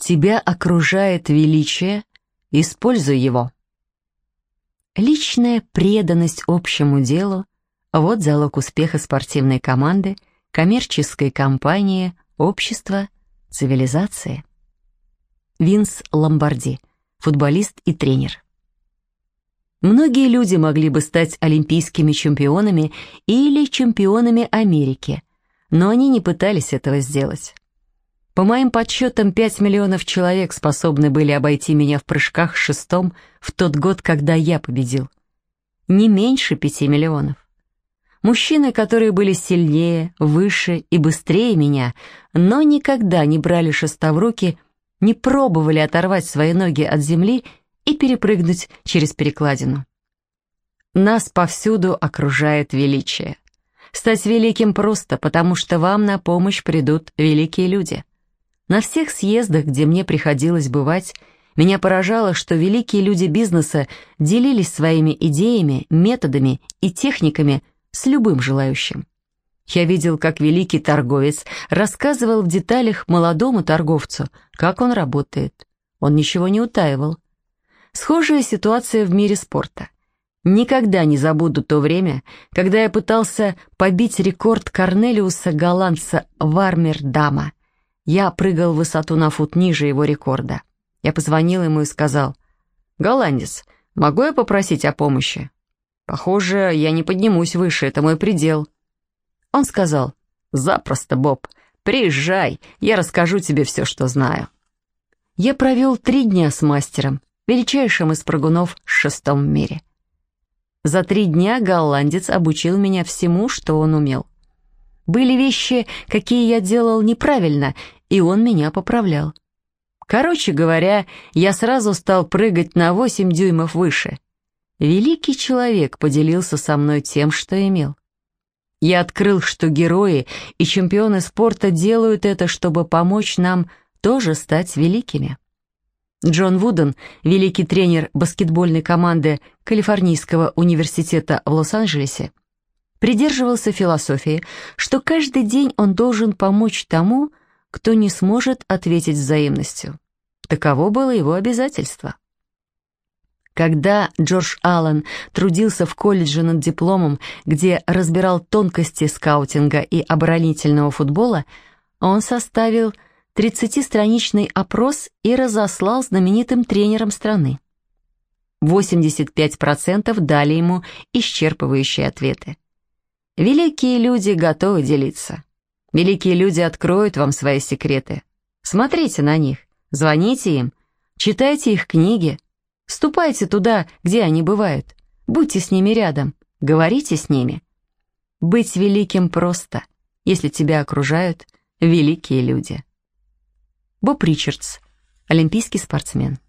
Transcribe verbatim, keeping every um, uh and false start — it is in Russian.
Тебя окружает величие, используй его. Личная преданность общему делу – вот залог успеха спортивной команды, коммерческой компании, общества, цивилизации. Винс Ломбарди, футболист и тренер. Многие люди могли бы стать олимпийскими чемпионами или чемпионами Америки, но они не пытались этого сделать. По моим подсчетам, пять миллионов человек способны были обойти меня в прыжках шестом в тот год, когда я победил. Не меньше пяти миллионов. Мужчины, которые были сильнее, выше и быстрее меня, но никогда не брали шеста в руки, не пробовали оторвать свои ноги от земли и перепрыгнуть через перекладину. Нас повсюду окружает величие. Стать великим просто, потому что вам на помощь придут великие люди. На всех съездах, где мне приходилось бывать, меня поражало, что великие люди бизнеса делились своими идеями, методами и техниками с любым желающим. Я видел, как великий торговец рассказывал в деталях молодому торговцу, как он работает. Он ничего не утаивал. Схожая ситуация в мире спорта. Никогда не забуду то время, когда я пытался побить рекорд Корнелиуса Голландца Вармердама. Я прыгал в высоту на фут ниже его рекорда. Я позвонил ему и сказал: «Голландец, могу я попросить о помощи? Похоже, я не поднимусь выше, это мой предел». Он сказал: «Запросто, Боб, приезжай, я расскажу тебе все, что знаю». Я провел три дня с мастером, величайшим из прыгунов в шестом в мире. За три дня голландец обучил меня всему, что он умел. Были вещи, какие я делал неправильно, и он меня поправлял. Короче говоря, я сразу стал прыгать на восемь дюймов выше. Великий человек поделился со мной тем, что имел. Я открыл, что герои и чемпионы спорта делают это, чтобы помочь нам тоже стать великими. Джон Вуден, великий тренер баскетбольной команды Калифорнийского университета в Лос-Анджелесе, придерживался философии, что каждый день он должен помочь тому, кто не сможет ответить взаимностью. Таково было его обязательство. Когда Джордж Аллен трудился в колледже над дипломом, где разбирал тонкости скаутинга и оборонительного футбола, он составил тридцатистраничный опрос и разослал знаменитым тренерам страны. восемьдесят пять процентов дали ему исчерпывающие ответы. Великие люди готовы делиться. Великие люди откроют вам свои секреты. Смотрите на них, звоните им, читайте их книги, ступайте туда, где они бывают, будьте с ними рядом, говорите с ними. Быть великим просто, если тебя окружают великие люди. Боб Ричардс, олимпийский спортсмен.